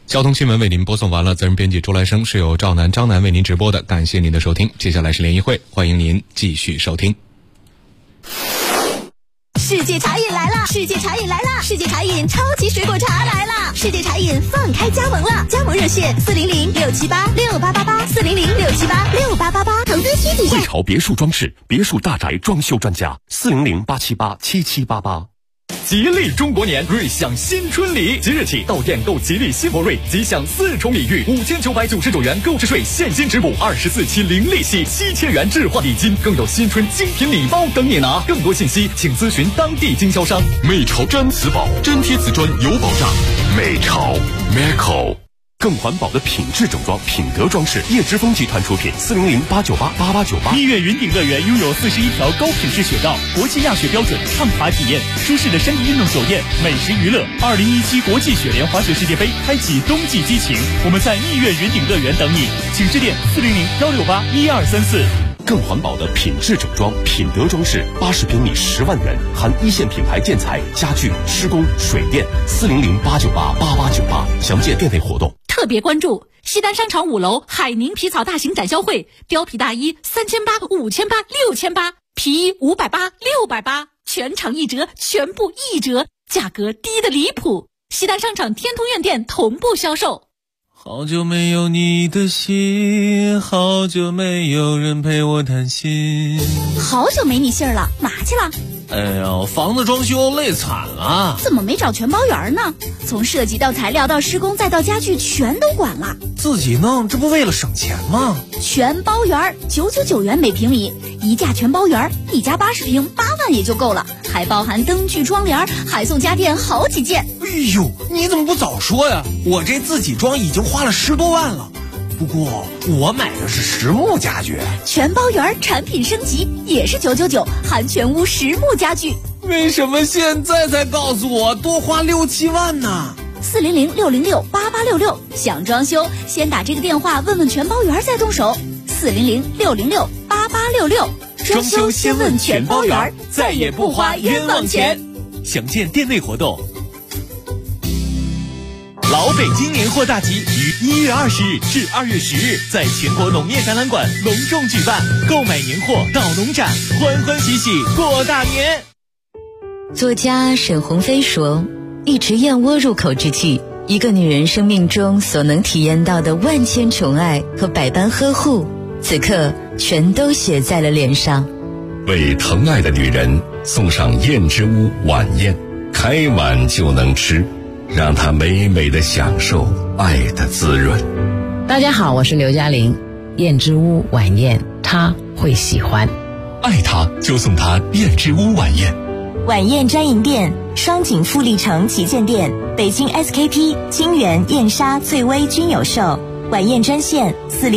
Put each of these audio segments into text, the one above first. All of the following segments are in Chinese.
交通新闻为您播送完了，责任编辑周来生，是由赵楠、张楠为您直播的，感谢您的收听。接下来是联谊会，欢迎您继续收听。 世界茶饮来了！世界茶饮来了！世界茶饮超级水果茶来了！世界茶饮放开加盟了，加盟热线400-678-6888，400-678-6888，投资需谨慎。 汇潮别墅装饰，别墅大宅装修专家，400-878-7788。 吉利中国年，瑞享新春礼，即日起到店购吉利新博瑞，即享4重礼遇，5999元购置税现金直补，24期零利息，7000元置换礼金，更有新春精品礼包等你拿。更多信息请咨询当地经销商。 美潮毡瓷宝，真贴瓷砖有保障。美潮 Meco。更环保的品质整装，品德装饰，叶之峰集团出品，400-898-8898。 蜜月云顶乐园拥有41条高品质雪道，国际亚雪标准，畅滑体验，舒适的山地运动酒店，美食娱乐。2017国际雪联滑雪世界杯开启冬季激情，我们在蜜月云顶乐园等你，请致电400-168-1234。 更环保的品质整装，品德装饰，80平米10万元，含一线品牌建材、家具、施工、水电，400-898-8898，详见店内活动。 特别关注西单商场5楼海宁皮草大型展销会，貂皮大衣3800、5800、6800，皮衣580、680，全场1折，全部1折，价格低得离谱。西单商场天通苑店同步销售。 好久没有你的信，好久没有人陪我谈心。 好久没你信儿了，哪去了？ 哎呀，房子装修累惨了。 怎么没找全包圆呢？从设计到材料到施工再到家具全都管了。 自己弄，这不为了省钱吗？ 全包圆999元每平米，一价全包圆，一家80平8万也就够了，还包含灯具窗帘，还送家电好几件。 哎呦，你怎么不早说呀？我这自己装已经花了10多万了。不过我买的是实木家具， 全包圆产品升级也是999，含全屋实木家具。 为什么现在才告诉我多花6、7万呢 ？400-606-8866，想装修先打这个电话问问全包圆再动手。400-606-8866， 装修先问全包圆，再也不花冤枉钱。详见店内活动。老北京年货大集于1月20日至2月10日在全国农业展览馆隆重举办，购买年货到农展，欢欢喜喜过大年。 作家沈鸿飞说，一池燕窝入口之际，一个女人生命中所能体验到的万千宠爱和百般呵护，此刻全都写在了脸上。 为疼爱的女人送上燕之屋晚宴，开碗就能吃，让她美美的享受爱的滋润。 大家好，我是刘嘉玲。燕之屋晚宴，她会喜欢。 爱她就送她燕之屋晚宴。 晚宴专营店：双井富力城旗舰店、北京 SKP、金源、燕莎、翠微均有售。晚宴专线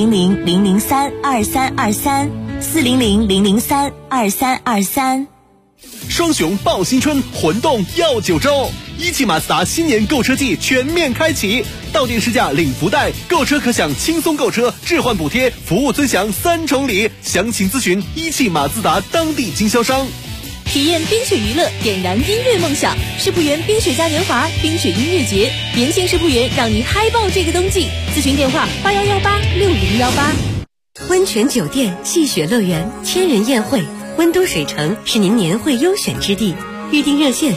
400-003-2323，400-003-2323。 双雄报新春，魂动耀9州。一汽马自达新年购车季全面开启，到店试驾领福袋，购车可享轻松购车、置换补贴、服务尊享3重礼。详情咨询一汽马自达当地经销商。 体验冰雪娱乐，点燃音乐梦想。世仆园冰雪嘉年华冰雪音乐节，年轻世仆园让你嗨爆这个冬季。咨询电话81186018。 温泉酒店、戏雪乐园、千人宴会，温都水城是您年会优选之地。预订热线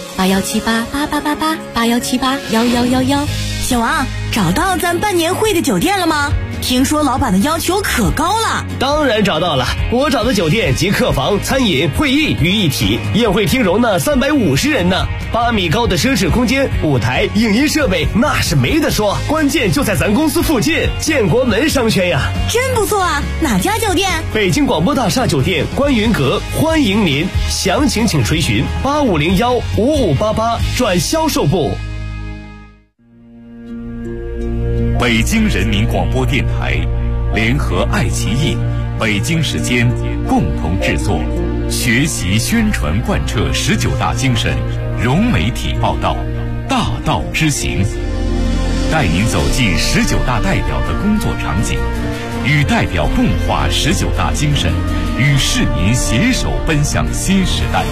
81788888，81781111。 小王，找到咱办年会的酒店了吗？听说老板的要求可高了。 当然找到了，我找的酒店集客房、餐饮、会议于一体，宴会厅容纳350人呢，8米高的奢侈空间，舞台、影音设备那是没得说，关键就在咱公司附近，建国门商圈呀。 真不错啊，哪家酒店？ 北京广播大厦酒店观云阁，欢迎您，详情请垂询8501-5588转销售部。 北京人民广播电台联合爱奇艺、北京时间共同制作，学习宣传贯彻19大精神，融媒体报道，大道之行，带您走进19大代表的工作场景，与代表共话19大精神，与市民携手奔向新时代。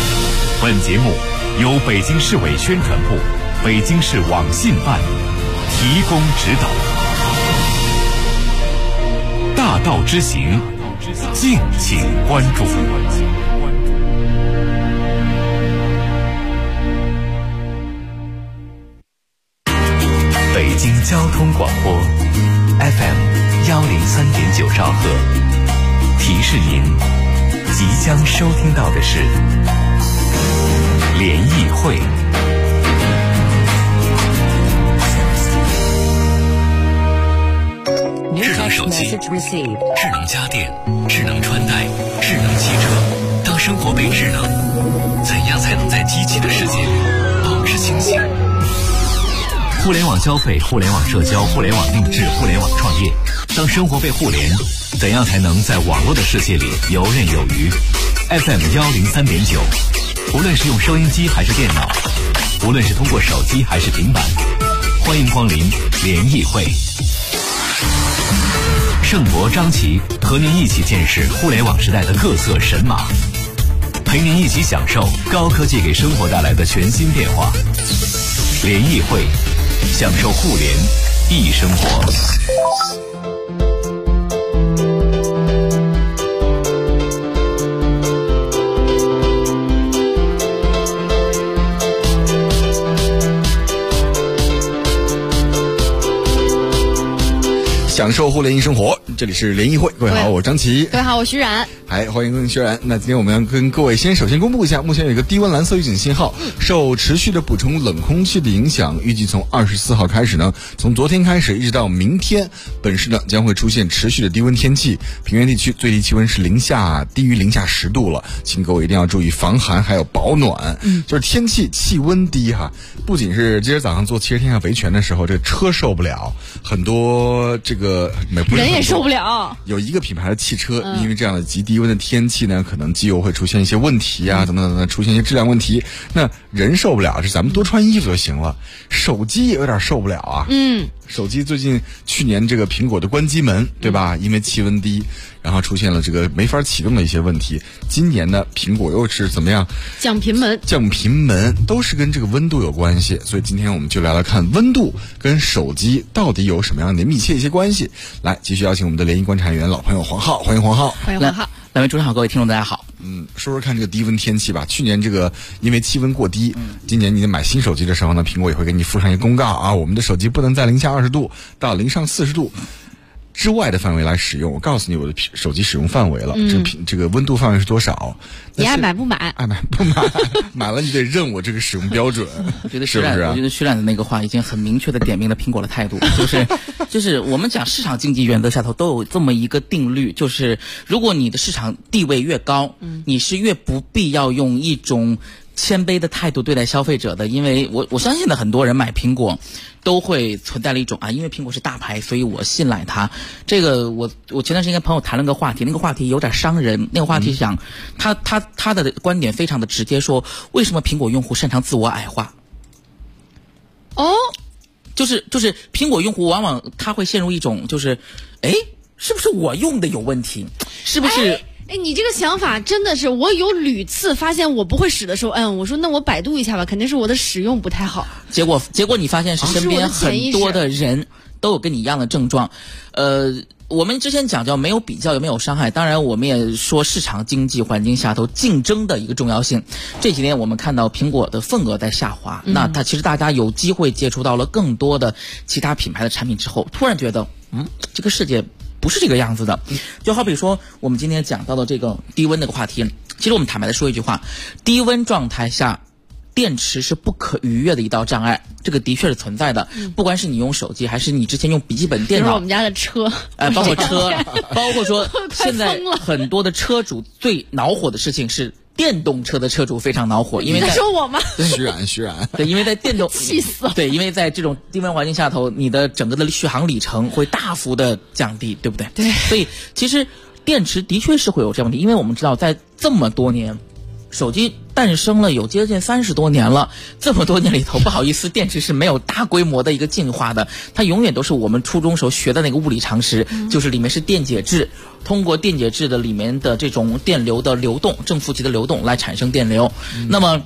本节目由北京市委宣传部、北京市网信办提供指导。大道之行，敬请关注。北京交通广播 FM103.9兆赫，提示您即将收听到的是联谊会。智能手机、智能家电、智能穿戴、智能汽车，当生活被智能，怎样才能在机器的世界里保持清醒？互联网消费、互联网社交、互联网定制、互联网创业，当生活被互联，怎样才能在网络的世界里游刃有余？ FM103.9，无论是用收音机还是电脑，无论是通过手机还是平板，欢迎光临联谊会。盛博、张琪和您一起见识互联网时代的各色神马，陪您一起享受高科技给生活带来的全新变化。联谊会，享受互联易生活。 享受互联易生活，这里是联谊会。各位好，我是张琪。 各位好，我徐冉。 欢迎薛然。那今天我们要跟各位首先公布一下，目前有一个低温蓝色预警信号，受持续的补充冷空气的影响，预计从24号开始呢，从昨天开始一直到明天，本市呢将会出现持续的低温天气，平原地区最低气温是低于零下10度了，请各位一定要注意防寒还有保暖。就是天气气温低哈，不仅是今儿早上做汽车天下维权的时候，这个车受不了，很多这个人也受不了。 有一个品牌的汽车，因为这样的极低温的天气呢，可能机油会出现一些问题啊，等等等等，出现一些质量问题。那人受不了，是咱们多穿衣服就行了。手机也有点受不了啊。手机最近去年这个苹果的关机门，对吧？因为气温低，然后出现了这个没法启动的一些问题。今年呢，苹果又是怎么样？ 降频门都是跟这个温度有关系。所以今天我们就来看温度跟手机到底有什么样的密切一些关系。来，继续邀请我们的联谊观察员老朋友黄浩，欢迎黄浩。 欢迎黄浩。 两位主持人好，各位听众大家好。 说说看这个低温天气吧。去年这个因为气温过低，今年你买新手机的时候呢，苹果也会给你附上一个公告啊，我们的手机不能在零下20度到零上40度之外的范围来使用。我告诉你我的手机使用范围了，这个温度范围是多少？ 你爱买不买？ 爱买不买？买了你得认我这个使用标准。 我觉得徐冉的那个话已经很明确的点明了苹果的态度，就是我们讲市场经济原则下头都有这么一个定律，就是如果你的市场地位越高，你是越不必要用一种谦卑的态度对待消费者的。因为我相信的很多人买苹果都会存在了一种因为苹果是大牌，所以我信赖它。这个我前段时间跟朋友谈了个话题，那个话题有点伤人。那个话题讲他的观点非常的直接，说为什么苹果用户擅长自我矮化？就是苹果用户往往他会陷入一种是不是我用的有问题？是不是？ 你这个想法真的是，我有屡次发现我不会使的时候，我说那我百度一下吧，肯定是我的使用不太好。 结果你发现是身边很多的人都有跟你一样的症状。我们之前讲叫没有比较也没有伤害，当然我们也说市场经济环境下头竞争的一个重要性。这几年我们看到苹果的份额在下滑，那它其实大家有机会接触到了更多的其他品牌的产品之后，突然觉得这个世界不是这个样子的。就好比说我们今天讲到的这个低温那个话题，其实我们坦白的说一句话，低温状态下电池是不可逾越的一道障碍，这个的确是存在的。不管是你用手机还是你之前用笔记本电脑， 我们家的车包括车包括说现在很多的车主最恼火的事情是电动车的车主非常恼火，因为你在说我吗？ 虚然对，因为在电动气死了。 对，因为在这种低温环境下头，你的整个的续航里程会大幅的降低，对不对？ 对， 所以其实电池的确是会有这样问题，因为我们知道在这么多年手机诞生了有接近30多年了，这么多年里头，不好意思，电池是没有大规模的一个进化的，它永远都是我们初中时候学的那个物理常识，就是里面是电解质，通过电解质的里面的这种电流的流动，正负极的流动来产生电流。那么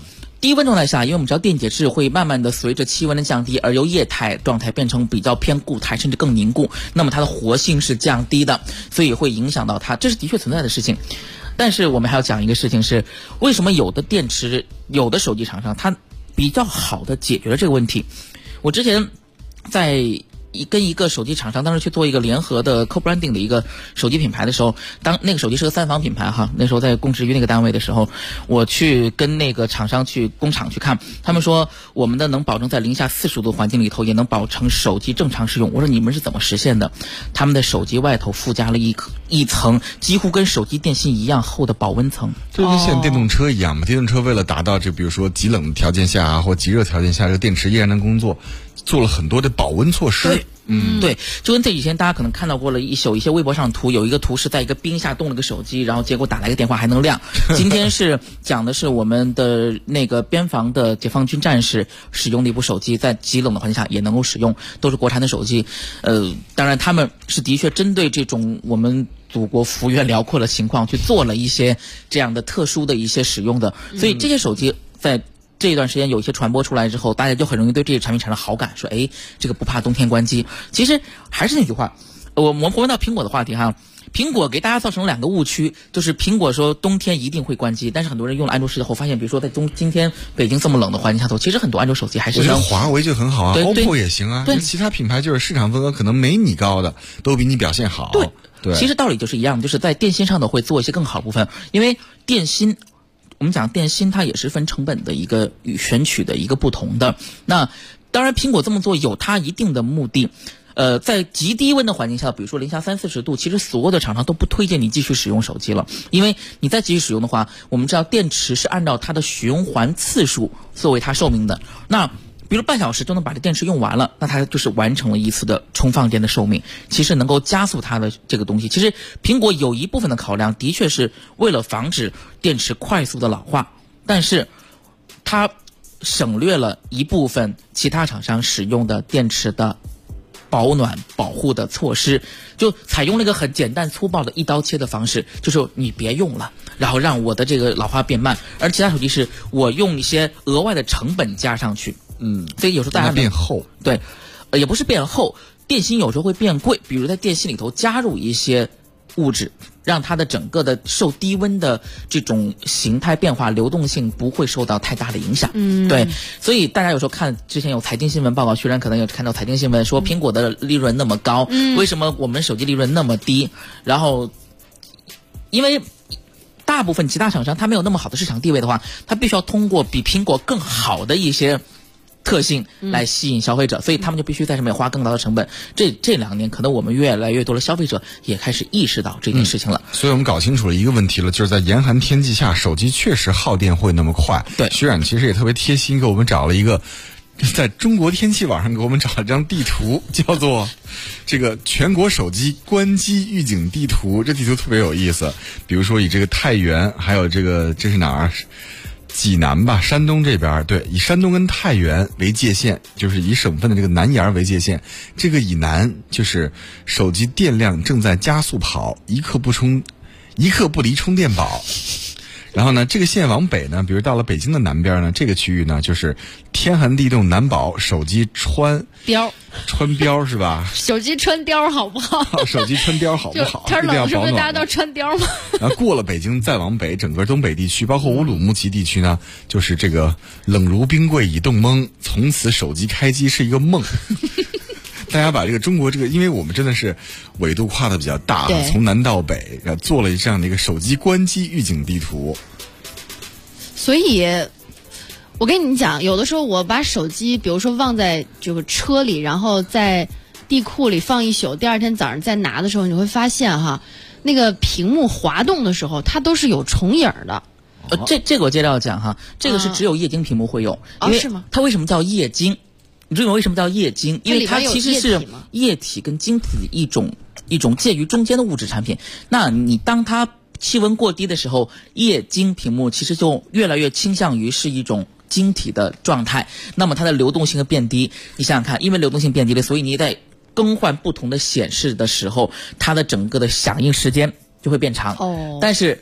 低温状态下，因为我们知道电解质会慢慢的随着气温的降低而由液态状态变成比较偏固态，甚至更凝固，那么它的活性是降低的，所以会影响到它，这是的确存在的事情。但是我们还要讲一个事情是，为什么有的电池、有的手机厂商它比较好的解决了这个问题。我之前在跟一个手机厂商当时去做一个联合的 co-branding 的一个手机品牌的时候，当那个手机是个3防品牌哈，那时候在供职于那个单位的时候，我去跟那个厂商去工厂去看，他们说我们的能保证在零下40度环境里头也能保证手机正常使用。我说你们是怎么实现的？他们的手机外头附加了一层几乎跟手机电芯一样厚的保温层， 就跟现在电动车一样嘛。电动车为了达到这比如说极冷的条件下啊，或极热条件下，这个电池依然能工作，做了很多的保温措施。 对，就跟这几天大家可能看到过了一些微博上图，有一个图是在一个冰下冻了个手机，然后结果打来个电话还能亮。今天是讲的是我们的那个边防的解放军战士使用的一部手机，在极冷的环境下也能够使用，都是国产的手机。当然他们是的确针对这种我们祖国幅员辽阔的情况去做了一些这样的特殊的一些使用的，所以这些手机在这一段时间有一些传播出来之后，大家就很容易对这些产品产生好感，说哎，这个不怕冬天关机。其实还是那句话，我们回到苹果的话题哈，苹果给大家造成了2个误区，就是苹果说冬天一定会关机，但是很多人用了安卓10后发现，比如说在今天北京这么冷的环境下头，其实很多安卓手机还是能。 我觉得华为就很好啊 ，OPPO 也行啊， 对， 其他品牌就是市场份额可能没你高的，都比你表现好。对， 其实道理就是一样，就是在电芯上头会做一些更好的部分，因为电芯。我们讲电芯它也是分成本的一个与选取的一个不同的，那当然苹果这么做有它一定的目的。在极低温的环境下，比如说零下30-40度，其实所有的厂商都不推荐你继续使用手机了，因为你再继续使用的话，我们知道电池是按照它的循环次数作为它寿命的，那比如半小时就能把这电池用完了，那它就是完成了一次的充放电的寿命，其实能够加速它的这个东西。其实苹果有一部分的考量的确是为了防止电池快速的老化，但是它省略了一部分其他厂商使用的电池的保暖保护的措施，就采用了一个很简单粗暴的一刀切的方式，就是你别用了，然后让我的这个老化变慢，而其他手机是我用一些额外的成本加上去。所以有时候大家变厚， 对，也不是变厚，电芯有时候会变贵，比如在电芯里头加入一些物质，让它的整个的受低温的这种形态变化流动性不会受到太大的影响。对，所以大家有时候看之前有财经新闻报告，虽然可能有看到财经新闻说苹果的利润那么高，为什么我们手机利润那么低？然后因为大部分其他厂商它没有那么好的市场地位的话，它必须要通过比苹果更好的一些特性来吸引消费者，所以他们就必须在上面花更高的成本。这2年可能我们越来越多的消费者也开始意识到这件事情了。 所以我们搞清楚了一个问题了，就是在严寒天气下，手机确实耗电会那么快。 对， 徐冉其实也特别贴心，给我们找了一个在中国天气网上给我们找了一张地图，叫做这个全国手机关机预警地图。这地图特别有意思，比如说以这个太原，还有这是哪儿？济南吧，山东这边，对，以山东跟太原为界限，就是以省份的这个南沿为界限。这个以南就是手机电量正在加速跑，一刻不离充电宝。然后呢，这个线往北呢，比如到了北京的南边呢，这个区域呢就是天寒地冻难保，手机穿膘是吧？ 手机穿膘好不好？ 手机穿膘好不好？ 天冷是不是大家都穿膘吗？ 然后过了北京再往北，整个东北地区，包括乌鲁木齐地区呢，就是这个冷如冰柜已冻懵，从此手机开机是一个梦。大家把这个中国因为我们真的是纬度跨的比较大，从南到北，然后做了这样的一个手机关机预警地图。 所以我跟你讲，有的时候我把手机比如说忘在这个车里，然后在地库里放一宿，第二天早上再拿的时候，你会发现哈，那个屏幕滑动的时候它都是有重影的。 这个我接着要讲哈，这个是只有液晶屏幕会有。 是吗？ 它为什么叫液晶？你知道为什么叫液晶？因为它其实是液体跟晶体的一种介于中间的物质产品。那你当它气温过低的时候，液晶屏幕其实就越来越倾向于是一种晶体的状态，那么它的流动性会变低。你想想看，因为流动性变低了，所以你在更换不同的显示的时候，它的整个的响应时间就会变长。但是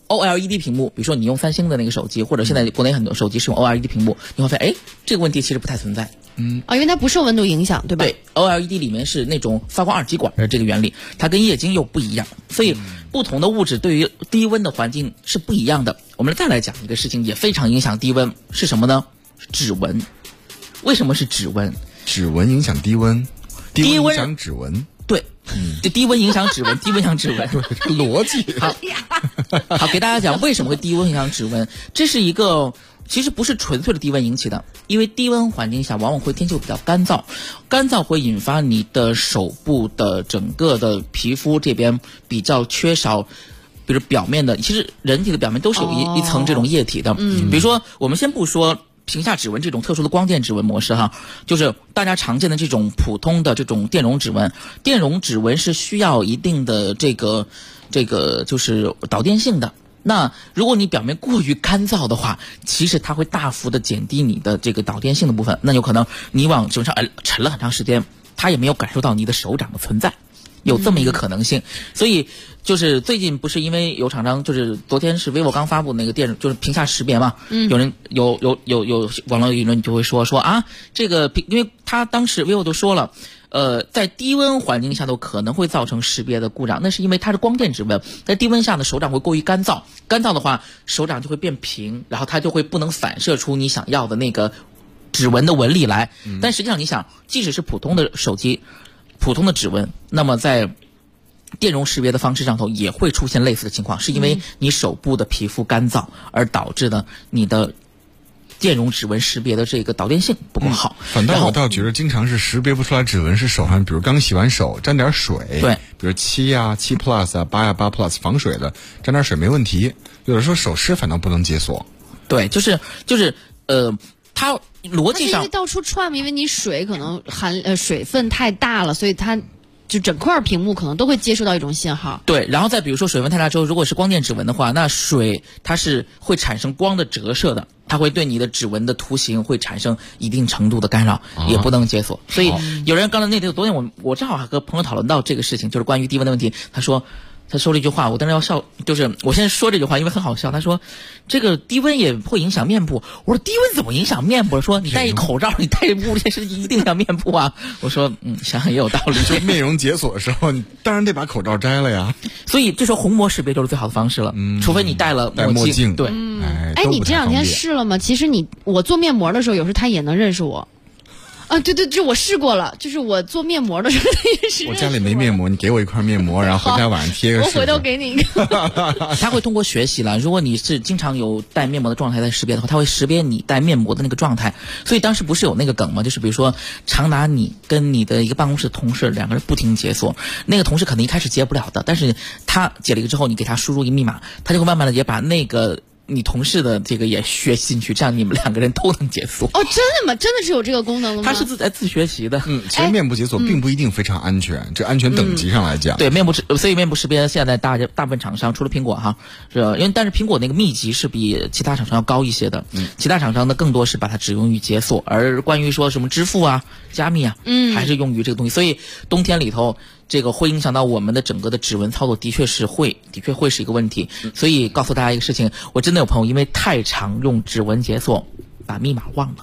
OLED 屏幕，比如说你用三星的那个手机，或者现在国内很多手机是用 OLED 屏幕，你会发现，这个问题其实不太存在。 因为它不受温度影响，对吧？ 对 ，OLED 里面是那种发光二极管的这个原理，它跟液晶又不一样，所以不同的物质对于低温的环境是不一样的。我们再来讲一个事情，也非常影响低温，是什么呢？指纹。为什么是指纹？ 指纹影响低温，低温影响指纹。 对，低温影响指纹，低温影响指纹， 逻辑。 好，给大家讲为什么会低温影响指纹。这是一个其实不是纯粹的低温引起的，因为低温环境下往往会天气比较干燥，干燥会引发你的手部的整个的皮肤这边比较缺少。比如表面的，其实人体的表面都是有一层这种液体的。比如说我们先不说屏下指纹这种特殊的光电指纹模式哈，就是大家常见的这种普通的这种电容指纹。电容指纹是需要一定的这个就是导电性的。那如果你表面过于干燥的话，其实它会大幅的减低你的这个导电性的部分，那有可能你往指纹上沉了很长时间，它也没有感受到你的手掌的存在。有这么一个可能性，所以就是最近不是因为有厂商，就是昨天是 vivo 刚发布那个就是屏下识别嘛，有人有网络舆论就会说啊，这个因为他当时 vivo 都说了，在低温环境下都可能会造成识别的故障，那是因为它是光电指纹，在低温下呢手掌会过于干燥，干燥的话手掌就会变平，然后它就会不能反射出你想要的那个指纹的纹理来。但实际上你想，即使是普通的手机。普通的指纹，那么在电容识别的方式上头也会出现类似的情况，是因为你手部的皮肤干燥而导致的你的电容指纹识别的这个导电性不够好。 反倒我倒觉得经常是识别不出来指纹是手上，比如刚洗完手沾点水， 对， 比如7啊、7 Plus 啊、8啊、8 Plus 防水的，沾点水没问题。有的时候手湿反倒不能解锁。 对，就是它逻辑上因为到处串嘛，因为你水可能水分太大了，所以它就整块屏幕可能都会接收到一种信号。 对，然后再比如说水分太大之后，如果是光电指纹的话，那水它是会产生光的折射的，它会对你的指纹的图形会产生一定程度的干扰，也不能解锁。所以有人刚才昨天我正好还和朋友讨论到这个事情，就是关于低温的问题。他说了一句话，我当时要笑，就是我现在说这句话因为很好笑。他说这个低温也会影响面部。我说低温怎么影响面部？说你戴一口罩，你戴屋里是一定影响面部啊。我说想想也有道理。 就面容解锁的时候，你当然得把口罩摘了呀。 所以这时候虹膜识别就是最好的方式了，除非你戴了墨镜。对， 你这两天试了吗？其实我做面膜的时候，有时候他也能认识我。啊，对，这我试过了，就是我做面膜的时候也是。 我家里没面膜，你给我一块面膜，然后回家晚上贴个。 我回头给你一个。 他会通过学习了，如果你是经常有戴面膜的状态在识别的话，他会识别你戴面膜的那个状态。所以当时不是有那个梗吗？就是比如说，长达你跟你的一个办公室同事两个人不停解锁，那个同事可能一开始解不了的，但是他解了一个之后，你给他输入一密码，他就会慢慢的也把那个。你同事的这个也学进去，这样你们两个人都能解锁。 哦，真的吗？真的是有这个功能的吗？ 它是自学习的。 其实面部解锁并不一定非常安全，这安全等级上来讲。 对，所以面部识别现在大部分厂商除了苹果哈，但是苹果那个密集是比其他厂商要高一些的。其他厂商呢更多是把它只用于解锁，而关于说什么支付啊、加密啊，还是用于这个东西。所以冬天里头。这个会影响到我们的整个的指纹操作，的确会是一个问题。所以告诉大家一个事情，我真的有朋友因为太常用指纹解锁，把密码忘了。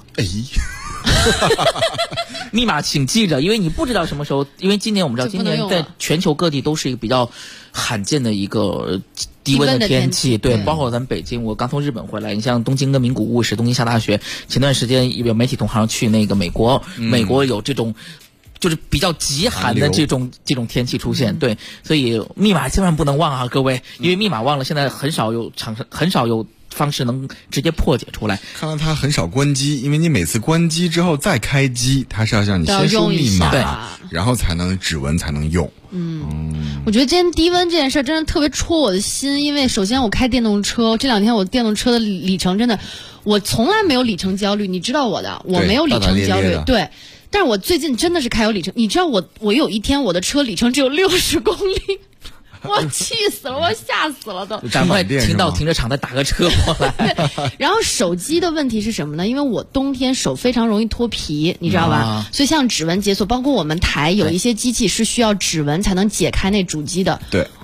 密码请记着，因为你不知道什么时候，因为今年我们知道，今年在全球各地都是一个比较罕见的一个低温的天气，对，包括咱们北京，我刚从日本回来，你像东京跟名古屋是东京下大雪，前段时间有媒体同行去那个美国有这种。就是比较极寒的这种天气出现，对，所以密码千万不能忘啊，各位，因为密码忘了，现在很少有方式能直接破解出来。 看来它很少关机，因为你每次关机之后再开机，它是要让你先输密码，然后才能指纹才能用。 我觉得今天低温这件事真的特别戳我的心，因为首先我开电动车，这两天我电动车的里程真的，我从来没有里程焦虑，你知道我的，我没有里程焦虑，对。但是我最近真的是开有里程，你知道我有一天我的车里程只有60公里，我气死了，我吓死了都。 赶快停到停车场再打个车过来。 然后手机的问题是什么呢？因为我冬天手非常容易脱皮，你知道吧？所以像指纹解锁，包括我们台有一些机器是需要指纹才能解开那主机的。 对。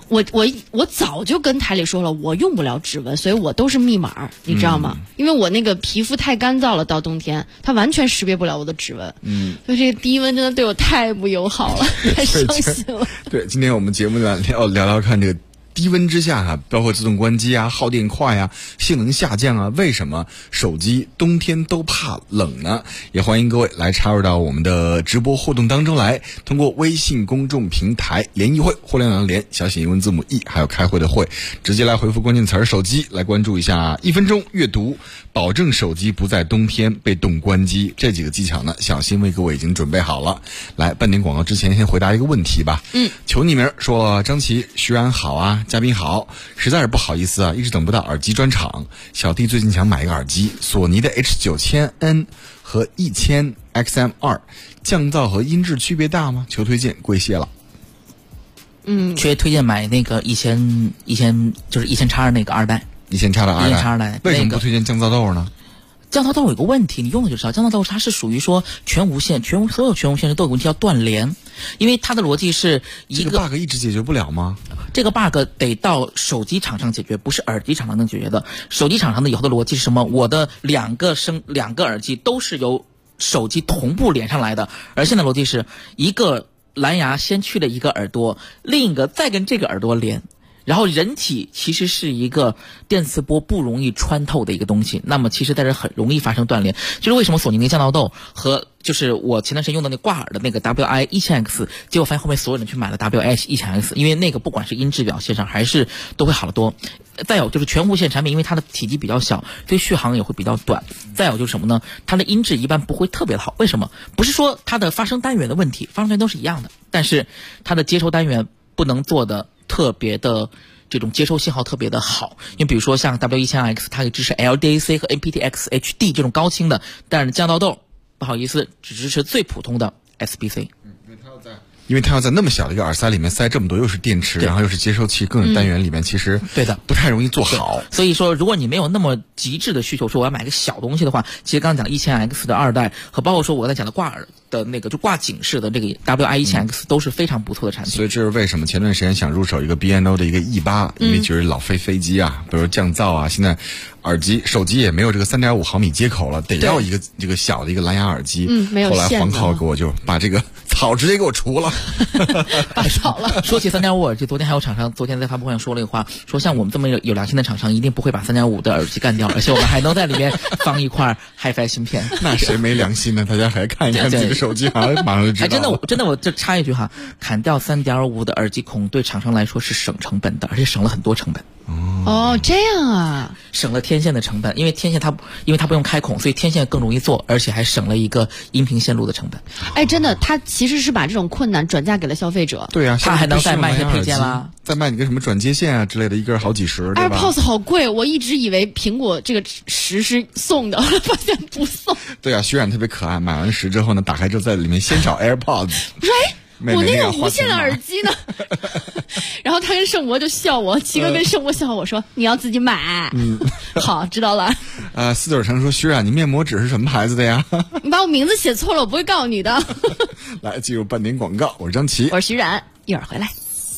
我早就跟台里说了，我用不了指纹，所以我都是密码，你知道吗？因为我那个皮肤太干燥了，到冬天它完全识别不了我的指纹。所以这个低温真的对我太不友好了，太伤心了。 对，今天我们节目呢要聊聊看这个低温之下啊，包括自动关机啊、耗电快啊、性能下降啊，为什么手机冬天都怕冷呢？也欢迎各位来插入到我们的直播互动当中来，通过微信公众平台联谊会，互联网联小写英文字母 E， 还有开会的会，直接来回复关键词儿手机，来关注一下1分钟阅读，保证手机不在冬天被冻关机。这几个技巧呢，小新为各位已经准备好了。来，半点广告之前先回答一个问题吧。求你名说张琪、徐然好啊。嘉宾好，实在是不好意思啊，一直等不到耳机专场。小弟最近想买一个耳机，索尼的 H9000N 和1000 XM2， 降噪和音质区别大吗？求推荐，贵谢了。 推荐买那个1000就是1000X那个2代 ，1000X的2 代。 为什么不推荐降噪豆呢？ 降噪豆有个问题，你用了就知道。降噪豆它是属于说全无线，所有全无线都有问题要断连，因为它的逻辑是一个这个 bug 一直解决不了吗？ 这个 bug 得到手机厂商解决，不是耳机厂商能解决的。手机厂商的以后的逻辑是什么？我的两个耳机都是由手机同步连上来的，而现在逻辑是一个蓝牙先去了一个耳朵，另一个再跟这个耳朵连。然后人体其实是一个电磁波不容易穿透的一个东西，那么其实在这很容易发生断连。就是为什么索尼那个降噪豆和就是我前段时间用的那挂耳的那个 WI-1000X， 结果发现后面所有人去买了 WI-1000X， 因为那个不管是音质表现上还是都会好得多。再有就是全无线产品，因为它的体积比较小，所以续航也会比较短。再有就是什么呢？它的音质一般不会特别好。为什么？不是说它的发声单元的问题，发声单元都是一样的，但是它的接收单元不能做的特别的这种接收信号特别的好，因为比如说像 W1000X 它可以支持 LDAC 和 aptX HD 这种高清的，但是降噪豆不好意思只支持最普通的 SBC。 因为它要在那么小的一个耳塞里面塞这么多，又是电池，然后又是接收器，各种单元里面，其实对的不太容易做好。 所以说，如果你没有那么极致的需求，说我要买个小东西的话，其实刚刚讲的 1000X 的2代和包括说我在讲的挂耳的那个就挂颈式的这个 WI-1000X 都是非常不错的产品。 所以这是为什么前段时间想入手一个 B&O 的一个 E8，因为觉得老飞机啊，比如降噪啊，现在手机也没有这个3.5毫米接口了，得要一个这个小的一个蓝牙耳机。 没有线。 后来黄浩给我就把这个草直接给我除了。 把草了。 说起3.5耳机，昨天还有厂商昨天在发布会上说了一个话，说像我们这么有良心的厂商一定不会把3.5的耳机干掉，而且我们还能在里面放一块 HiFi 芯片。 那谁没良心呢？大家还看一看自己的手机，马上就知道了。 真的，我这插一句哈，砍掉3.5的耳机孔对厂商来说是省成本的，而且省了很多成本。 哦，这样啊， 省了天线的成本，因为天线它不用开孔，所以天线更容易做，而且还省了一个音频线路的成本。 哎，真的，他其实是把这种困难转嫁给了消费者。 对啊， 他还能再卖一些配件啦， 再卖你个什么转接线啊之类的，一根好几十，对吧 ？AirPods 好贵，我一直以为苹果这个10是送的，发现不送。 对啊，徐冉特别可爱，买完10之后呢，打开之后在里面先找 AirPods。 我那个无线的耳机呢？然后他跟圣博就笑我，七哥跟圣博笑我说：“你要自己买。”好，知道了。 四九成说：“徐冉，你面膜纸是什么牌子的呀？” 你把我名字写错了，我不会告诉你的。 来，进入半点广告，我是张琪， 我是徐冉，一会儿回来。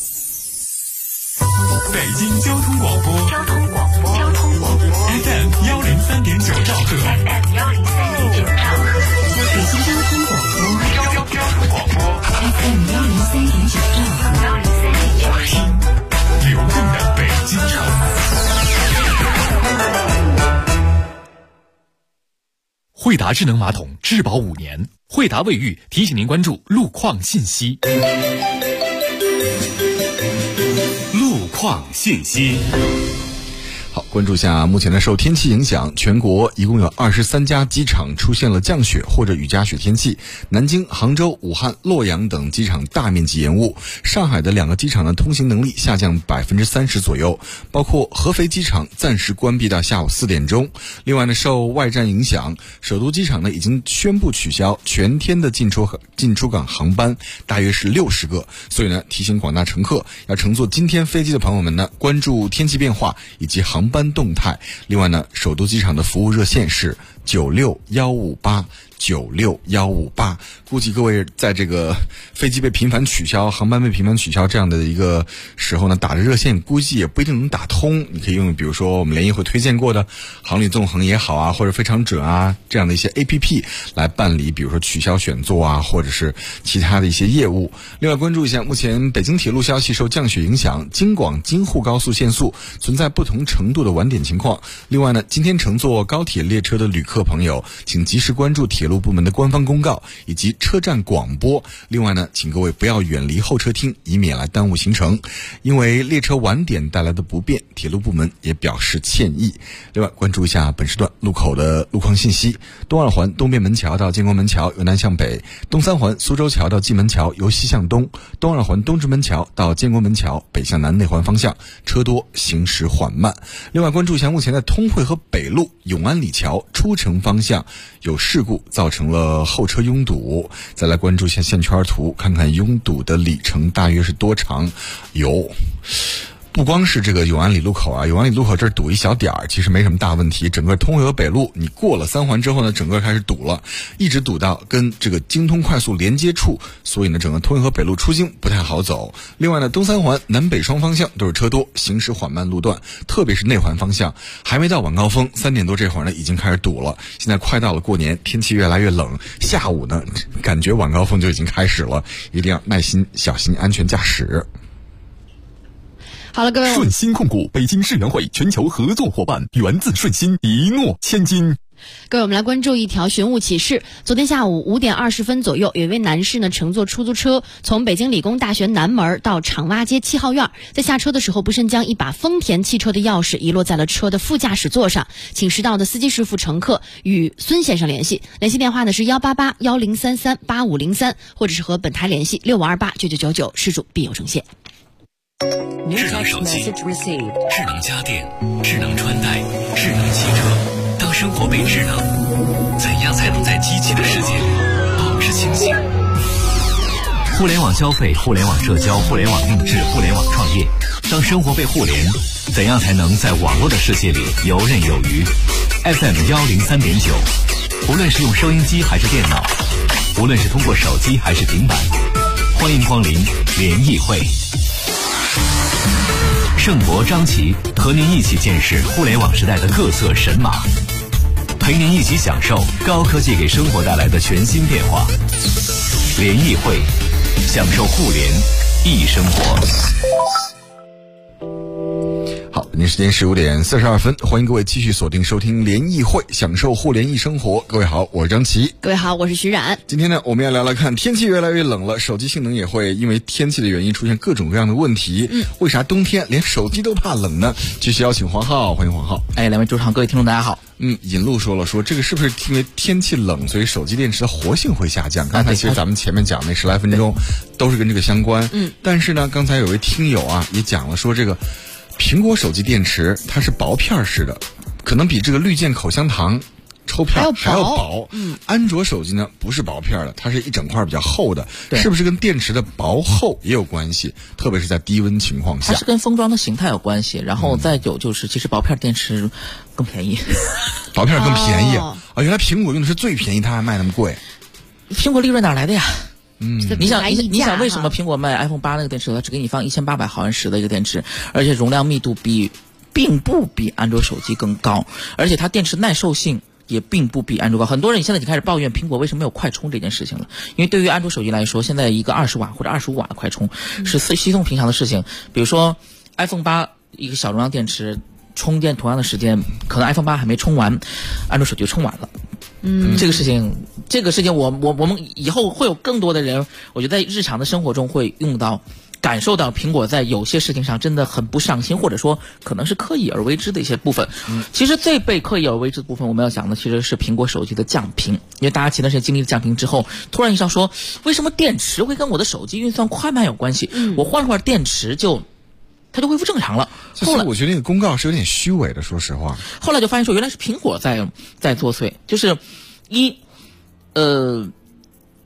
北京交通广播FM 103.9兆赫， 北京交通广播 FM 103.9兆赫， 流动的北京城。惠达智能马桶质保5年，惠达卫浴提醒您关注路况信息。路况信息。 好，关注一下目前的受天气影响，全国一共有23家机场出现了降雪或者雨夹雪天气。南京、杭州、武汉、洛阳等机场大面积延误。上海的2个机场的通行能力下降30%左右，包括合肥机场暂时关闭到下午4点钟。另外呢，受外战影响，首都机场呢已经宣布取消全天的进出港航班，大约是60个。所以呢，提醒广大乘客要乘坐今天飞机的朋友们呢，关注天气变化以及航班动态。另外呢，首都机场的服务热线是96158 96158。估计各位在这个飞机被频繁取消、航班被频繁取消这样的一个时候呢，打着热线估计也不一定能打通。你可以用比如说我们联谊会推荐过的航旅纵横也好啊，或者非常准啊这样的一些 APP 来办理，比如说取消选座啊，或者是其他的一些业务。另外关注一下，目前北京铁路消息，受降雪影响，京广京沪高速限速存在不同程度的晚点情况。另外呢，今天乘坐高铁列车的旅客朋友，请及时关注铁路部门的官方公告以及车站广播。另外呢，请各位不要远离候车厅，以免来耽误行程。因为列车晚点带来的不便，铁路部门也表示歉意。另外关注一下本时段路口的路况信息：东二环东便门桥到建国门桥由南向北，东三环苏州桥到蓟门桥由西向东，东二环东直门桥到建国门桥北向南内环方向车多，行驶缓慢。另外关注一下，目前在通惠河北路永安里桥出城方向有事故，造成了后车拥堵。再来关注一下线圈图，看看拥堵的里程大约是多长。不光是这个永安里路口啊，永安里路口这儿堵一小点儿，其实没什么大问题。整个通惠河北路你过了3环之后呢，整个开始堵了，一直堵到跟这个京通快速连接处，所以呢，整个通惠河北路出京不太好走。另外呢，东三环南北双方向都是车多，行驶缓慢路段，特别是内环方向，还没到晚高峰3点多这会儿呢，已经开始堵了。现在快到了过年，天气越来越冷，下午呢，感觉晚高峰就已经开始了，一定要耐心、小心、安全驾驶。 好了，各位， 顺鑫控股北京世园会全球合作伙伴，源自顺鑫，一诺千金。 各位，我们来关注一条寻物启事。昨天下午5点20分左右，有一位男士呢乘坐出租车从北京理工大学南门到厂洼街7号院，在下车的时候不慎将一把丰田汽车的钥匙遗落在了车的副驾驶座上，请识到的司机师傅乘客与孙先生联系，联系电话呢是18810338503，或者是和本台联系65289999，失主必有呈现。 智能手机、智能家电、智能穿戴、智能汽车。当生活被智能，怎样才能在机器的世界里保持清醒？互联网消费、互联网社交、互联网定制、互联网创业。当生活被互联，怎样才能在网络的世界里游刃有余 ？FM 103.9，无论是用收音机还是电脑，无论是通过手机还是平板，欢迎光临联谊会。盛博、张琪和您一起见识互联网时代的各色神马，陪您一起享受高科技给生活带来的全新变化。联谊会，享受互联易生活。 好，北京时间15点42分，欢迎各位继续锁定收听联谊会，享受互联易生活。各位好，我是张琪。 各位好，我是徐冉。 今天呢，我们要聊聊看，天气越来越冷了，手机性能也会因为天气的原因出现各种各样的问题。为啥冬天连手机都怕冷呢？继续邀请黄浩，欢迎黄浩。 两位主场，各位听众大家好。 尹路说了，说这个是不是因为天气冷，所以手机电池的活性会下降？刚才其实咱们前面讲那10来分钟都是跟这个相关。但是呢，刚才有位听友啊也讲了，说这个苹果手机电池它是薄片式的，可能比这个绿箭口香糖抽片还要薄。安卓手机呢不是薄片的，它是一整块比较厚的，是不是跟电池的薄厚也有关系？特别是在低温情况下， 它是跟封装的形态有关系。然后再有就是，其实薄片电池更便宜， 薄片更便宜啊！原来苹果用的是最便宜，它还卖那么贵。 苹果利润哪来的呀？你想为什么苹果卖 iPhone 8那个电池，它只给你放1800毫安时的一个电池，而且容量密度并不比安卓手机更高，而且它电池耐受性也并不比安卓高。很多人现在已经开始抱怨苹果为什么没有快充这件事情了，因为对于安卓手机来说，现在一个20瓦或者25瓦的快充是稀松平常的事情。比如说 iPhone 8一个小容量电池充电同样的时间，可能 iPhone 8还没充完，安卓手机就充完了。这个事情我们以后会有更多的人，我觉得在日常的生活中会用到，感受到苹果在有些事情上真的很不上心，或者说可能是刻意而为之的一些部分。其实最被刻意而为之的部分，我们要讲的其实是苹果手机的降频。因为大家前段时间经历了降频之后，突然意识到说，为什么电池会跟我的手机运算快慢有关系？我换了会儿电池它就恢复正常了。 后来我觉得那个公告是有点虚伪的，说实话。 后来就发现说，原来是苹果在作祟，就是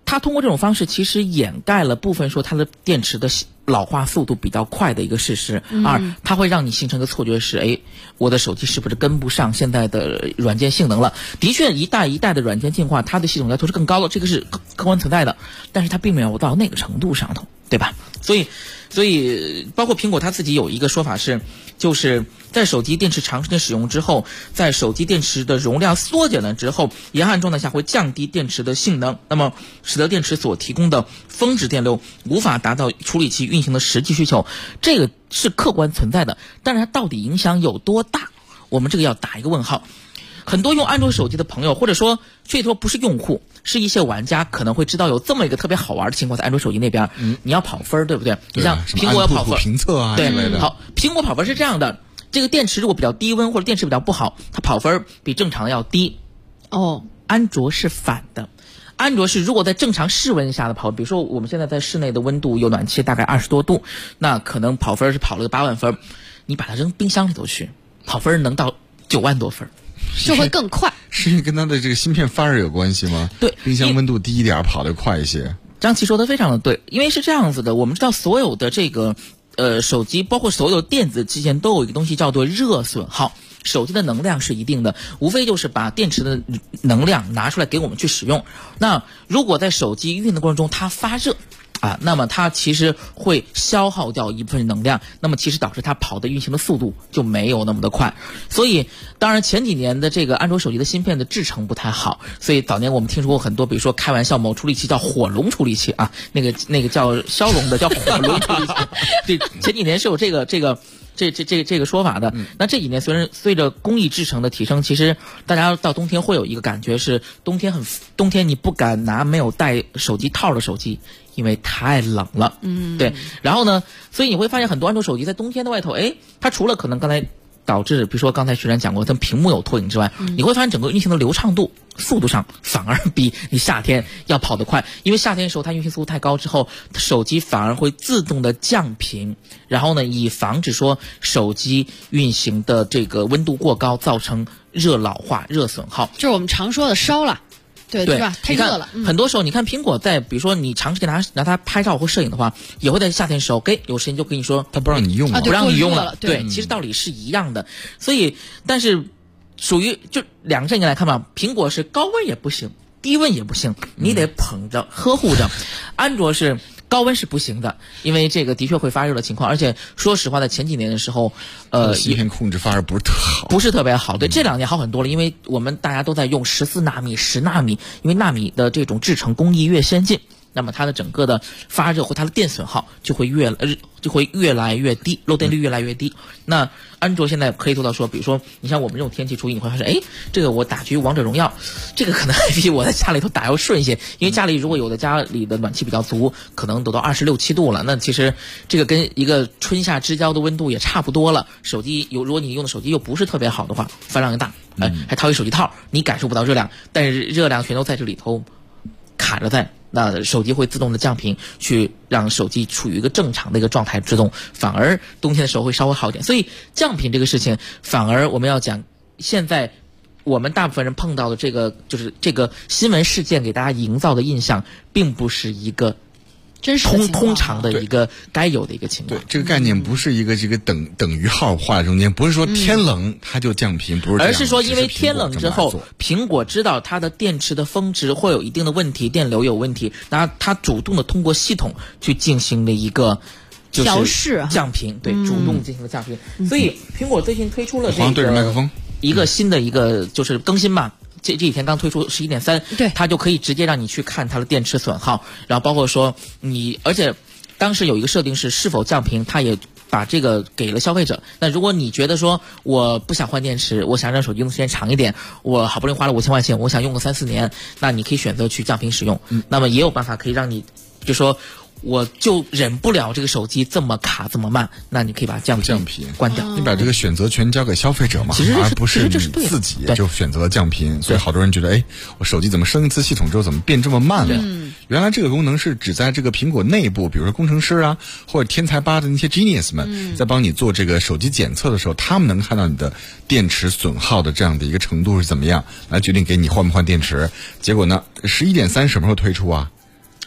它通过这种方式其实掩盖了部分说它的电池的老化速度比较快的一个事实。二，它会让你形成一个错觉是，我的手机是不是跟不上现在的软件性能了？的确，一代一代的软件进化，它的系统要求是更高的，这个是客观存在的，但是它并没有到那个程度上头，对吧？所以包括苹果它自己有一个说法是，就是在手机电池长时间使用之后，在手机电池的容量缩减了之后，严寒状态下会降低电池的性能，那么使得电池所提供的峰值电流无法达到处理器运行的实际需求，这个是客观存在的。但是它到底影响有多大，我们这个要打一个问号。很多用安卓手机的朋友，或者说这头不是用户，是一些玩家，可能会知道有这么一个特别好玩的情况，在安卓手机那边，你要跑分，对不对？你像苹果要跑分， 评测啊， 对，好，苹果跑分是这样的，这个电池如果比较低温或者电池比较不好，它跑分比正常的要低。安卓是反的。安卓是如果在正常室温下的跑，比如说我们现在在室内的温度有暖气大概20多度，那可能跑分是跑了个8万分，你把它扔冰箱里头去，跑分能到9万多分。 就会更快， 是因为跟它的这个芯片发热有关系吗？ 对， 冰箱温度低一点，跑得快一些。 张琪说的非常的对，因为是这样子的，我们知道所有的这个手机，包括所有电子器件都有一个东西叫做热损耗。手机的能量是一定的，无非就是把电池的能量拿出来给我们去使用。那如果在手机运行的过程中它发热那么它其实会消耗掉一部分能量，那么其实导致它跑的运行的速度就没有那么的快。所以当然前几年的这个安卓手机的芯片的制程不太好，所以早年我们听说过很多，比如说开玩笑某处理器叫火龙处理器那个叫骁龙的叫火龙处理器对，前几年是有这个说法的。那这几年随着工艺制程的提升，其实大家到冬天会有一个感觉是冬天你不敢拿没有带手机套的手机，因为太冷了。对。然后呢，所以你会发现很多安卓手机在冬天的外头，它除了可能刚才导致，比如说刚才学长讲过，它屏幕有拖影之外，你会发现整个运行的流畅度、速度上反而比你夏天要跑得快。因为夏天的时候它运行速度太高之后，手机反而会自动的降频，然后呢，以防止说手机运行的这个温度过高造成热老化、热损耗， 就是我们常说的烧了。对吧？太热了。 很多时候你看苹果在比如说你长时间拿它拍照或摄影的话，也会在夏天的时候有时间就跟你说它不让你用了， 不让你用了。 对， 其实道理是一样的。所以但是属于就两个阵营来看吧，苹果是高温也不行，低温也不行，你得捧着呵护着。安卓是高温是不行的，因为这个的确会发热的情况，而且说实话，在前几年的时候， 芯片控制发热不是特别好， 对，这2年好很多了，因为我们大家都在用14纳米、10纳米，因为纳米的这种制程工艺越先进，那么它的整个的发热或它的电损耗就会越来越低，漏电率越来越低。那安卓现在可以做到说，比如说你像我们这种天气出，你会发现，这个我打局王者荣耀，这个可能还比我在家里头打要顺一些，因为家里如果有的家里的暖气比较足，可能都到26、7度了，那其实这个跟一个春夏之交的温度也差不多了。手机如果你用的手机又不是特别好的话，饭量又大，还套一手机套，你感受不到热量，但是热量全都在这里头卡着在。那手机会自动的降频，去让手机处于一个正常的一个状态之中，反而冬天的时候会稍微好一点。所以降频这个事情，反而我们要讲，现在我们大部分人碰到的这个就是这个新闻事件给大家营造的印象，并不是一个真实通常的一个该有的一个情况。 对，这个概念不是一个这个等于号画在中间，不是说天冷它就降频，不是这样， 而是说因为天冷之后，苹果知道它的电池的峰值会有一定的问题，电流有问题，那它主动的通过系统去进行了一个就是降频，对，主动进行了降频。所以苹果最近推出了这个对着麦克风一个新的一个就是更新嘛。这几天刚推出11.3， 对， 它就可以直接让你去看它的电池损耗，然后包括说而且当时有一个设定是否降频，它也把这个给了消费者。那如果你觉得说我不想换电池，我想让手机用时间长一点，我好不容易花了5000块钱，我想用个3、4年，那你可以选择去降频使用。那么也有办法可以让你就说我就忍不了这个手机这么卡这么慢，那你可以把降频关掉。 你把这个选择权交给消费者嘛，而不是你自己就选择了降频。所以好多人觉得，我手机怎么升一次系统之后怎么变这么慢了？原来这个功能是只在这个苹果内部，比如说工程师啊，或者天才吧的那些 genius 们，在帮你做这个手机检测的时候，他们能看到你的电池损耗的这样的一个程度是怎么样，来决定给你换不换电池。结果呢，11.3什么时候推出啊？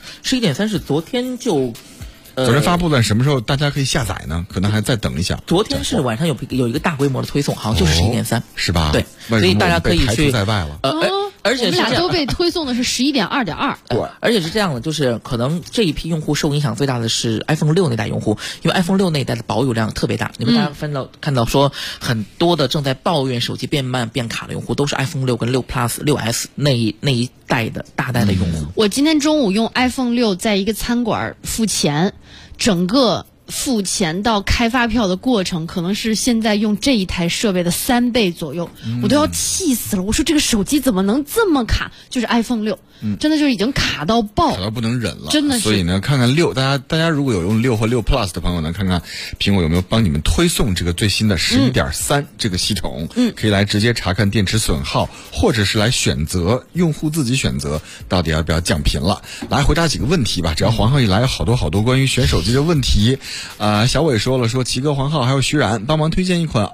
11.3是昨天就。 昨天发布的，什么时候大家可以下载呢？可能还再等一下。 昨天是晚上有一个大规模的推送，好像就是11.3， 是吧？ 对，所以大家可以去。 排除在外了。 而且我们俩都被推送的是11.2.2。 对，而且是这样的，就是可能这一批用户受影响最大的是 iPhone 6那代用户，因为 iPhone 6那一代的保有量特别大。你们大家看到说很多的正在抱怨手机变慢变卡的用户，都是 iPhone 6跟6 Plus、6S 那一代的大代的用户。 我今天中午用 iPhone 6在一个餐馆付钱，整个付钱到开发票的过程可能是现在用这一台设备的3倍左右，我都要气死了。我说这个手机怎么能这么卡？就是 iPhone 6，真的就是已经卡到爆， 卡到不能忍了， 真的是。 所以呢，看看6，大家如果有用6或6 Plus 的朋友呢，看看苹果有没有帮你们推送这个最新的11.3这个系统，可以来直接查看电池损耗，或者是来选择用户自己选择到底要不要降频了。来回答几个问题吧，只要黄浩一来，好多关于选手机的问题。小伟说齐哥、黄浩还有徐冉帮忙推荐一款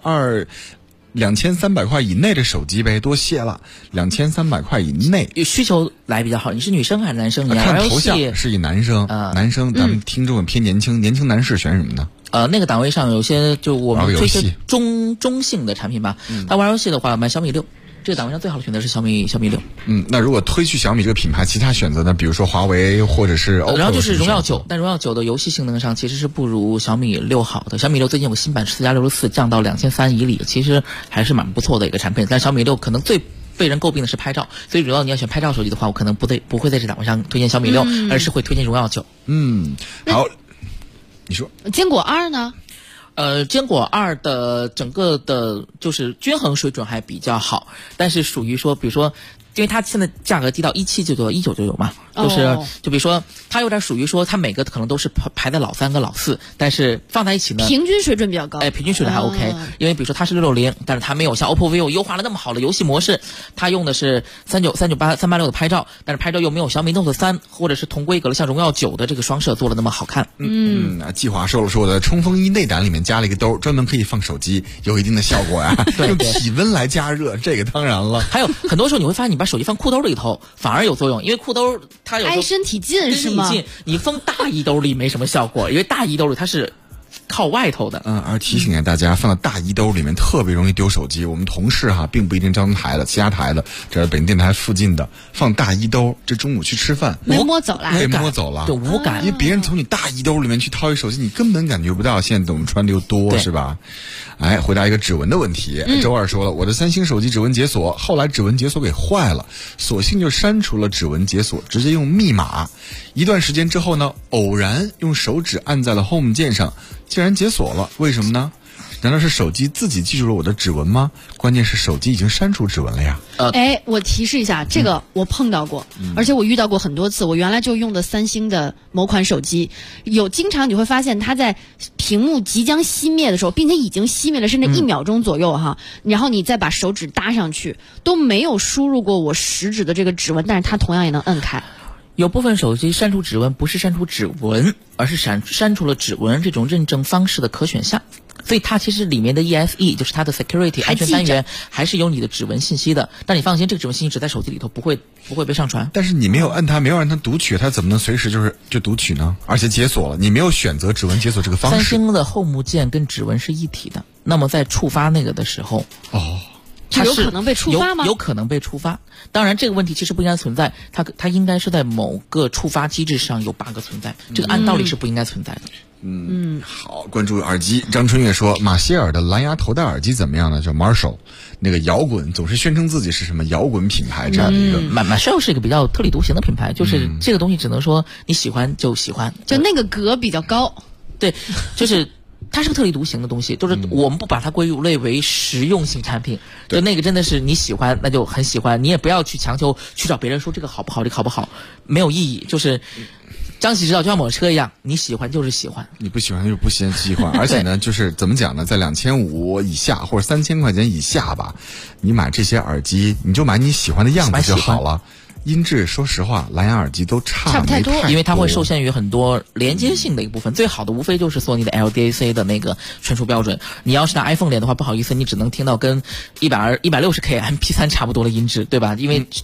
2300块以内的手机呗，多谢了。2300块以内， 需求来比较好。你是女生还是男生？你看头像是一男生，男生，咱们听众偏年轻男士选什么呢？ 那个档位上有些就我们推荐中性的产品吧。他玩游戏的话，买小米6。这个档位上最好的选择是小米6。 那如果推去小米这个品牌，其他选择呢？比如说华为或者是 OPPO。 然后就是荣耀9，但荣耀9的游戏性能上其实是不如小米6好的。小米6最近有个新版4+64降到2300以里，其实还是蛮不错的一个产品。但小米6可能最被人诟病的是拍照，所以如果你要选拍照手机的话，我可能不会在这档位上推荐小米6，而是会推荐荣耀9。 好，你说坚果2呢？ 坚果2的整个的就是均衡水准还比较好，但是属于说，比如说，因为它现在价格低到1799、1999嘛，就比如说它有点属于说，它每个可能都是排在老3跟老4，但是放在一起呢， 平均水准比较高。 平均水准还 OK，因为比如说它是660，但是它没有像 OPPO Vivo 优化了那么好的游戏模式，它用的是398、386的拍照，但是拍照又没有小米 Note 3或者是同规格的像荣耀9的这个双摄做的那么好看。 计划说我的冲锋衣内胆里面加了一个兜，专门可以放手机，有一定的效果呀。用体温来加热，这个当然了。 还有很多时候你会发现，你把手机放裤兜里头反而有作用，因为裤兜它有挨身体近是吗？ 你放大衣兜里没什么效果，因为大衣兜里它是靠外头的。 而提醒大家，放到大衣兜里面特别容易丢手机。我们同事并不一定交通台的，其他台的，这是北京电台附近的，放大衣兜，这中午去吃饭没摸走了， 被摸走了， 就无感。 因为别人从你大衣兜里面去掏一手机，你根本感觉不到。现在我们穿的又多，是吧？回答一个指纹的问题。周二说了，我的3星手机指纹解锁，后来指纹解锁给坏了，索性就删除了指纹解锁，直接用密码。一段时间之后呢，偶然用手指按在了 Home 键上，竟然解锁了。为什么呢？难道是手机自己记住了我的指纹吗？关键是手机已经删除指纹了呀。 我提示一下，这个我碰到过，而且我遇到过很多次。我原来就用的3星的某款手机，经常你会发现它在屏幕即将熄灭的时候，并且已经熄灭了，甚至1秒钟左右然后你再把手指搭上去，都没有输入过我食指的这个指纹，但是它同样也能摁开。 有部分手机删除指纹不是删除指纹，而是删除了指纹这种认证方式的可选项。所以它其实里面的 ESE 就是它的 security 安全单元还是有你的指纹信息的，但你放心，这个指纹信息只在手机里头，不会被上传。 但是你没有摁它，没有让它读取，它怎么能随时就读取呢？而且解锁了，你没有选择指纹解锁这个方式。 3星的 Home 键跟指纹是一体的，那么在触发那个的时候， 它有可能被触发吗？ 有可能被触发。当然，这个问题其实不应该存在，它应该是在某个触发机制上有 bug 存在，这个按道理是不应该存在的。 好，关注耳机。张春月说，马歇尔的蓝牙头戴耳机怎么样呢？叫 Marshall， 那个摇滚总是宣称自己是什么摇滚品牌这样的一个。 Marshall 是一个比较特立独行的品牌，就是这个东西只能说你喜欢就喜欢， 就那个格比较高。 对，就是它是个特立独行的东西，就是我们不把它归类为实用性产品，就那个真的是你喜欢那就很喜欢，你也不要去强求去找别人说这个好不好，这个好不好，没有意义。就是张喜知道就像某车一样，你喜欢就是喜欢， 你不喜欢就是不喜欢。而且呢，就是怎么讲呢，在2500以下或者3000块钱以下吧，你买这些耳机，你就买你喜欢的样子就好了。音质说实话，蓝牙耳机都差不太多， 因为它会受限于很多连接性的一部分。最好的无非就是索尼的 LDAC 的那个传输标准。你要是拿 iPhone 连的话，不好意思，你只能听到跟160K MP3 差不多的音质，对吧？因为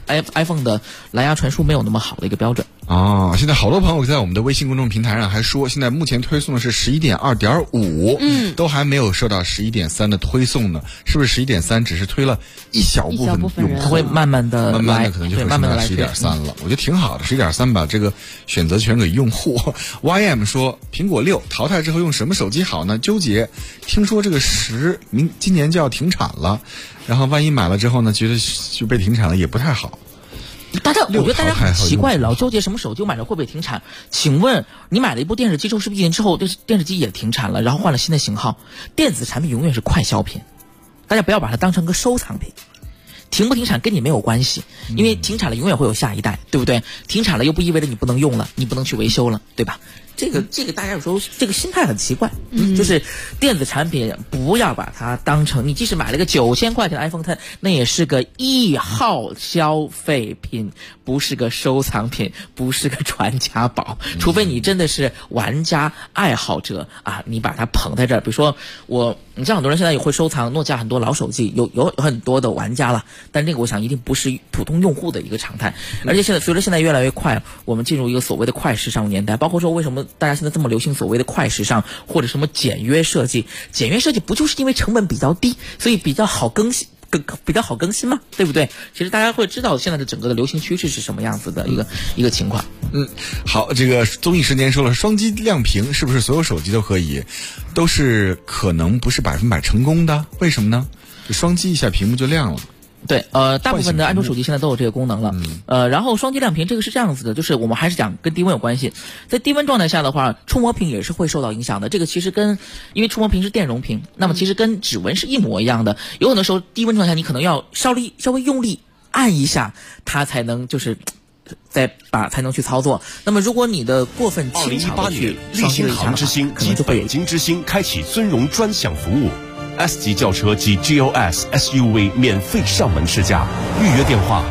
iPhone 的蓝牙传输没有那么好的一个标准。 现在好多朋友在我们的微信公众平台上还说，现在目前推送的是11.2.5，都还没有收到11.3的推送呢。是不是11.3只是推了一小部分用户， 它会慢慢的可能就会升到11.3了。我觉得挺好的，11.3把这个选择权给用户。YM 说，苹果6淘汰之后用什么手机好呢？纠结。听说这个今年就要停产了，然后万一买了之后呢，觉得就被停产了也不太好。 我觉得大家很奇怪，老纠结什么手机我买了会不会停产？请问你买了一部电视机之后，是不是1年之后电视机也停产了，然后换了新的型号？电子产品永远是快消品，大家不要把它当成个收藏品。停不停产跟你没有关系，因为停产了永远会有下一代，对不对？停产了又不意味着你不能用了，你不能去维修了，对吧？这个大家有时候这个心态很奇怪，就是电子产品不要把它当成，你即使买了个9000块钱的 iPhone X， 那也是个1号消费品，不是个收藏品，不是个传家宝，除非你真的是玩家爱好者啊，你把它捧在这儿。比如说你像很多人现在也会收藏诺基亚很多老手机，有很多的玩家了，但这个我想一定不是普通用户的一个常态。而且随着现在越来越快，我们进入一个所谓的快时尚年代，包括说为什么大家现在这么流行所谓的快时尚或者什么简约设计？简约设计不就是因为成本比较低，所以比较好更新嘛，对不对？其实大家会知道现在的整个的流行趋势是什么样子的一个情况。 好，这个综艺时间说了，双击亮屏是不是所有手机都可以？都是可能不是100%成功的，为什么呢？就双击一下屏幕就亮了。 对，大部分的安卓手机现在都有这个功能了。然后双击亮屏这个是这样子的，就是我们还是讲跟低温有关系。在低温状态下的话，触摸屏也是会受到影响的。这个其实因为触摸屏是电容屏，那么其实跟指纹是一模一样的。有很多时候低温状态下，你可能要稍微用力按一下，它才能才能去操作。那么如果你的过分轻巧的去立新航之星及北京之星开启尊荣专享服务。S 级轿车及 GLS SUV 免费上门试驾，预约电话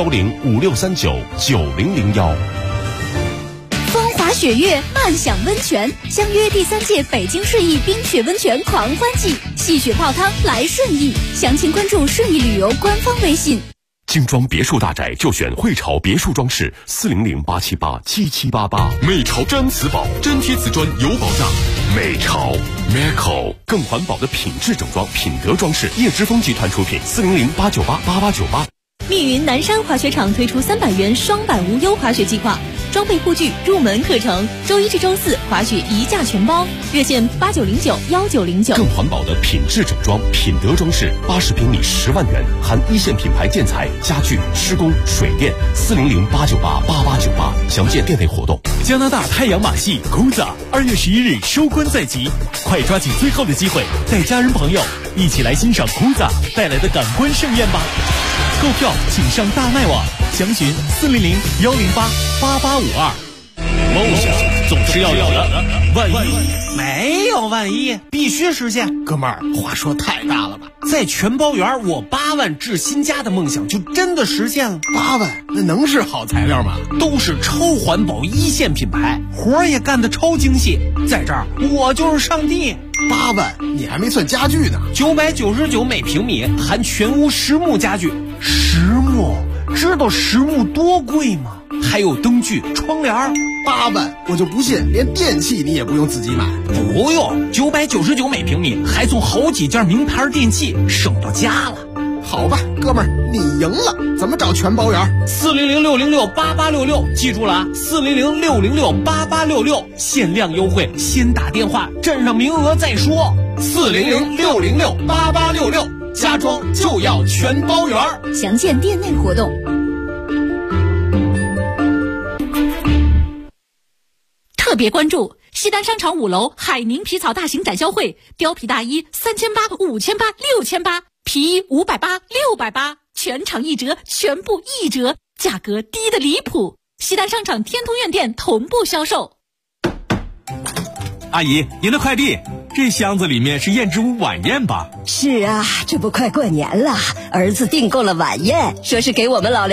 01056399001。 风华雪月，漫享温泉，相约第3届北京顺义冰雪温泉狂欢季，戏雪泡汤来顺义，详情关注顺义旅游官方微信。 精装别墅大宅就选汇潮别墅装饰，400-878-7788。美潮真瓷宝，真贴瓷砖有保障。美潮 Meco 更环保的品质整装，品德装饰，叶之峰集团出品，400-898-8898。 密云南山滑雪场推出300元双板无忧滑雪计划，装备护具入门课程，周1至周4滑雪1价全包，热线8909-1909。 更环保的品质整装，品德装饰，80平米10万元，含一线品牌建材、家具、施工、水电，400-898-8898。详见店内活动。 加拿大太阳马戏 Kuza 2月11日收官在即，快抓紧最后的机会，带家人朋友一起来欣赏 Kuza 带来的感官盛宴吧！购票请上大麦网，详询400-108-8852。梦想总是要有的，万一没有万一，必须实现。哥们儿，话说太大了吧？在全包园，我8万置新家的梦想就真的实现了。 8万，那能是好材料吗？ 都是超环保一线品牌，活儿也干得超精细。在这儿，我就是上帝。 8万，你还没算家具呢。 999每平米，含全屋实木家具。实木，知道实木多贵吗？还有灯具、窗帘。 8万，我就不信连电器你也不用自己买。 不用，999每平米，还送好几件名牌电器，省到家了。 好吧，哥们儿，你赢了。怎么找全包园 ？400-606-8866，记住了啊！400-606-8866，限量优惠，先打电话，占上名额再说。400-606-8866，家装就要全包园， 详见店内活动。 特别关注西单商场5楼海宁皮草大型展销会，貂皮大衣3800、5800、6800，皮衣580、680，全场1折，全部1折，价格低得离谱。西单商场天通苑店同步销售。 阿姨，您的快递，这箱子里面是燕之屋晚宴吧？ 是啊，这不快过年了，儿子订购了晚宴，说是给我们老